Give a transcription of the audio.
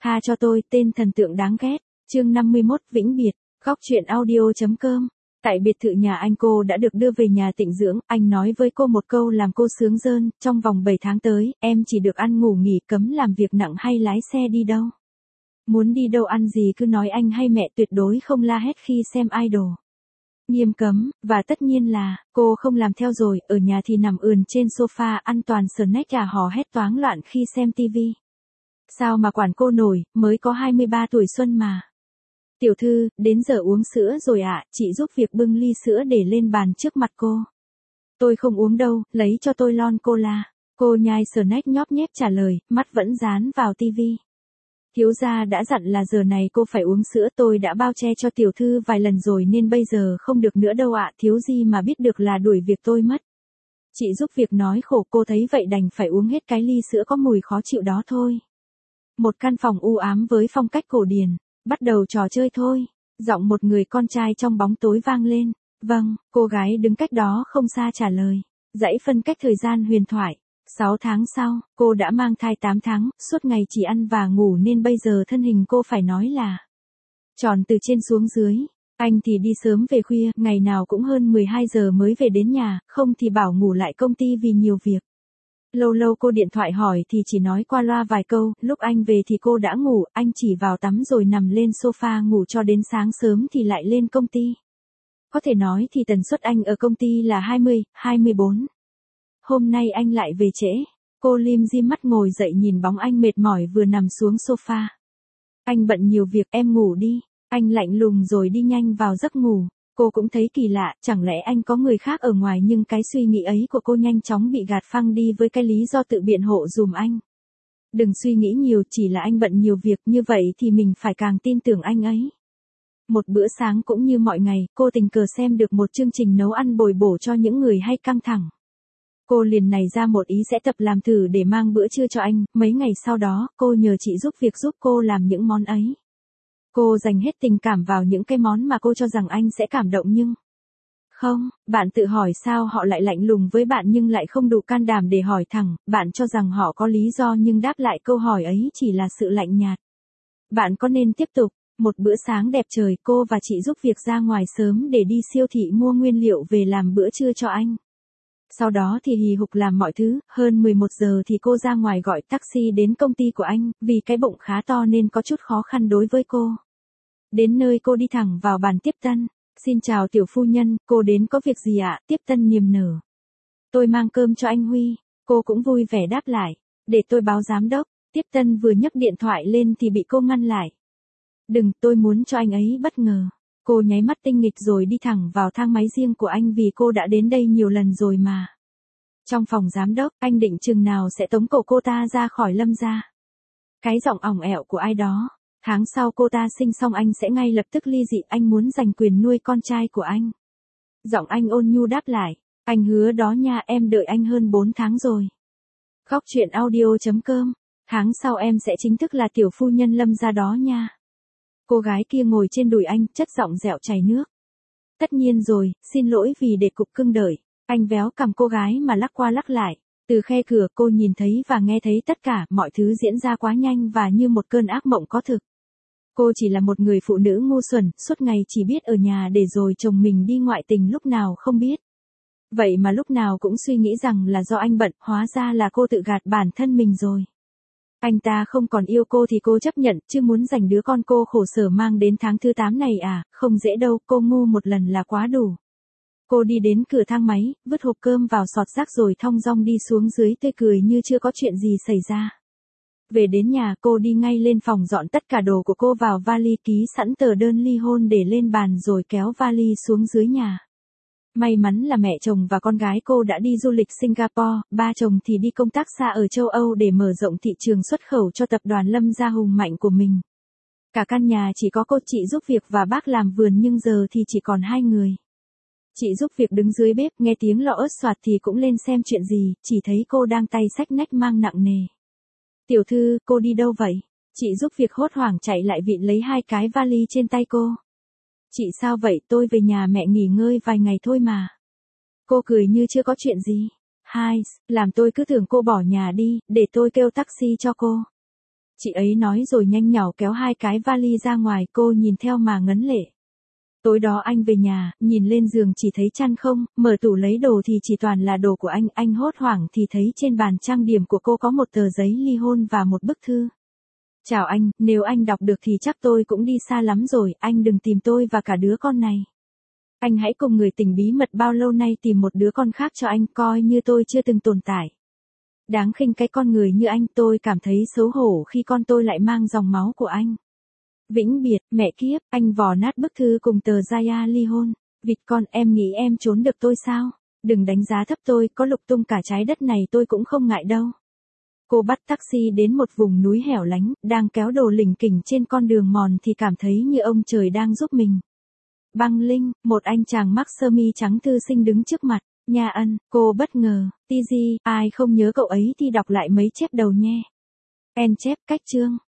Tha cho tôi, tên thần tượng đáng ghét. Chương 51 Vĩnh biệt. Góc truyện audio.com. Tại biệt thự nhà anh, cô đã được đưa về nhà tịnh dưỡng. Anh nói với cô một câu làm cô sướng rơn, trong vòng 7 tháng tới, em chỉ được ăn ngủ nghỉ, cấm làm việc nặng hay lái xe đi đâu. Muốn đi đâu ăn gì cứ nói, anh hay mẹ tuyệt đối không la hét khi xem idol. Nghiêm cấm, và tất nhiên là, cô không làm theo rồi, ở nhà thì nằm ườn trên sofa ăn toàn snack hò hét toáng loạn khi xem tivi. Sao mà quản cô nổi, mới có 23 tuổi xuân mà. Tiểu thư, đến giờ uống sữa rồi ạ, chị giúp việc bưng ly sữa để lên bàn trước mặt cô. Tôi không uống đâu, lấy cho tôi lon cola. Cô nhai snack nhóp nhép trả lời, mắt vẫn dán vào tivi. Thiếu gia đã dặn là giờ này cô phải uống sữa, tôi đã bao che cho tiểu thư vài lần rồi nên bây giờ không được nữa đâu ạ, thiếu gì mà biết được là đuổi việc tôi mất. Chị giúp việc nói khổ, cô thấy vậy đành phải uống hết cái ly sữa có mùi khó chịu đó thôi. Một căn phòng u ám với phong cách cổ điển, bắt đầu trò chơi thôi. Giọng một người con trai trong bóng tối vang lên. Vâng, cô gái đứng cách đó không xa trả lời. Dãy phân cách thời gian huyền thoại. 6 tháng sau, cô đã mang thai 8 tháng, suốt ngày chỉ ăn và ngủ nên bây giờ thân hình cô phải nói là tròn từ trên xuống dưới. Anh thì đi sớm về khuya, ngày nào cũng hơn 12 giờ mới về đến nhà, không thì bảo ngủ lại công ty vì nhiều việc. Lâu lâu cô điện thoại hỏi thì chỉ nói qua loa vài câu, lúc anh về thì cô đã ngủ, anh chỉ vào tắm rồi nằm lên sofa ngủ cho đến sáng sớm thì lại lên công ty. Có thể nói thì tần suất anh ở công ty là 20, 24. Hôm nay anh lại về trễ. Cô lim dim mắt ngồi dậy nhìn bóng anh mệt mỏi vừa nằm xuống sofa. Anh bận nhiều việc, em ngủ đi. Anh lạnh lùng rồi đi nhanh vào giấc ngủ. Cô cũng thấy kỳ lạ, chẳng lẽ anh có người khác ở ngoài, nhưng cái suy nghĩ ấy của cô nhanh chóng bị gạt phăng đi với cái lý do tự biện hộ dùm anh. Đừng suy nghĩ nhiều, chỉ là anh bận nhiều việc, như vậy thì mình phải càng tin tưởng anh ấy. Một bữa sáng cũng như mọi ngày, cô tình cờ xem được một chương trình nấu ăn bồi bổ cho những người hay căng thẳng. Cô liền nảy ra một ý sẽ tập làm thử để mang bữa trưa cho anh. Mấy ngày sau đó, cô nhờ chị giúp việc giúp cô làm những món ấy. Cô dành hết tình cảm vào những cái món mà cô cho rằng anh sẽ cảm động, nhưng không, bạn tự hỏi sao họ lại lạnh lùng với bạn nhưng lại không đủ can đảm để hỏi thẳng. Bạn cho rằng họ có lý do nhưng đáp lại câu hỏi ấy chỉ là sự lạnh nhạt. Bạn có nên tiếp tục? Một bữa sáng đẹp trời, cô và chị giúp việc ra ngoài sớm để đi siêu thị mua nguyên liệu về làm bữa trưa cho anh. Sau đó thì hì hục làm mọi thứ, hơn 11 giờ thì cô ra ngoài gọi taxi đến công ty của anh, vì cái bụng khá to nên có chút khó khăn đối với cô. Đến nơi cô đi thẳng vào bàn tiếp tân. Xin chào tiểu phu nhân, cô đến có việc gì ạ? Tiếp tân niềm nở. Tôi mang cơm cho anh Huy. Cô cũng vui vẻ đáp lại. Để tôi báo giám đốc. Tiếp tân vừa nhấc điện thoại lên thì bị cô ngăn lại. Đừng, tôi muốn cho anh ấy bất ngờ. Cô nháy mắt tinh nghịch rồi đi thẳng vào thang máy riêng của anh vì cô đã đến đây nhiều lần rồi mà. Trong phòng giám đốc, anh định chừng nào sẽ tống cổ cô ta ra khỏi Lâm gia. Cái giọng ỏng ẻo của ai đó. Tháng sau cô ta sinh xong anh sẽ ngay lập tức ly dị, anh muốn giành quyền nuôi con trai của anh. Giọng anh ôn nhu đáp lại. Anh hứa đó nha, em đợi anh hơn 4 tháng rồi. Góc truyện audio.com. Tháng sau em sẽ chính thức là tiểu phu nhân Lâm gia đó nha. Cô gái kia ngồi trên đùi anh, chất giọng dẻo chảy nước. Tất nhiên rồi, xin lỗi vì để cục cưng đợi. Anh véo cằm cô gái mà lắc qua lắc lại. Từ khe cửa cô nhìn thấy và nghe thấy tất cả, mọi thứ diễn ra quá nhanh và như một cơn ác mộng có thực. Cô chỉ là một người phụ nữ ngu xuẩn, suốt ngày chỉ biết ở nhà để rồi chồng mình đi ngoại tình lúc nào không biết. Vậy mà lúc nào cũng suy nghĩ rằng là do anh bận, hóa ra là cô tự gạt bản thân mình rồi. Anh ta không còn yêu cô thì cô chấp nhận, chứ muốn giành đứa con cô khổ sở mang đến tháng thứ 8 này à, không dễ đâu, cô ngu một lần là quá đủ. Cô đi đến cửa thang máy, vứt hộp cơm vào sọt rác rồi thong dong đi xuống dưới tươi cười như chưa có chuyện gì xảy ra. Về đến nhà cô đi ngay lên phòng dọn tất cả đồ của cô vào vali, ký sẵn tờ đơn ly hôn để lên bàn rồi kéo vali xuống dưới nhà. May mắn là mẹ chồng và con gái cô đã đi du lịch Singapore, ba chồng thì đi công tác xa ở châu Âu để mở rộng thị trường xuất khẩu cho tập đoàn Lâm gia hùng mạnh của mình. Cả căn nhà chỉ có cô, chị giúp việc và bác làm vườn, nhưng giờ thì chỉ còn 2 người. Chị giúp việc đứng dưới bếp, nghe tiếng lọ ớt xoạt thì cũng lên xem chuyện gì, chỉ thấy cô đang tay xách nách mang nặng nề. Tiểu thư, cô đi đâu vậy? Chị giúp việc hốt hoảng chạy lại vịn lấy 2 cái vali trên tay cô. Chị sao vậy? Tôi về nhà mẹ nghỉ ngơi vài ngày thôi mà. Cô cười như chưa có chuyện gì. Hai, làm tôi cứ tưởng cô bỏ nhà đi, để tôi kêu taxi cho cô. Chị ấy nói rồi nhanh nhảu kéo 2 cái vali ra ngoài, cô nhìn theo mà ngấn lệ. Tối đó anh về nhà, nhìn lên giường chỉ thấy chăn không, mở tủ lấy đồ thì chỉ toàn là đồ của anh hốt hoảng thì thấy trên bàn trang điểm của cô có một tờ giấy ly hôn và một bức thư. Chào anh, nếu anh đọc được thì chắc tôi cũng đi xa lắm rồi, anh đừng tìm tôi và cả đứa con này. Anh hãy cùng người tình bí mật bao lâu nay tìm một đứa con khác cho anh, coi như tôi chưa từng tồn tại. Đáng khinh cái con người như anh, tôi cảm thấy xấu hổ khi con tôi lại mang dòng máu của anh. Vĩnh biệt, mẹ kiếp, anh vò nát bức thư cùng tờ Zaya ly hôn. Vịt con, em nghĩ em trốn được tôi sao? Đừng đánh giá thấp tôi, có lục tung cả trái đất này tôi cũng không ngại đâu. Cô bắt taxi đến một vùng núi hẻo lánh, đang kéo đồ lỉnh kỉnh trên con đường mòn thì cảm thấy như ông trời đang giúp mình. Băng Linh, một anh chàng mắc sơ mi trắng thư sinh đứng trước mặt. Nha Ân, cô bất ngờ. TG, ai không nhớ cậu ấy thì đọc lại mấy chép đầu nhé. En chép cách chương.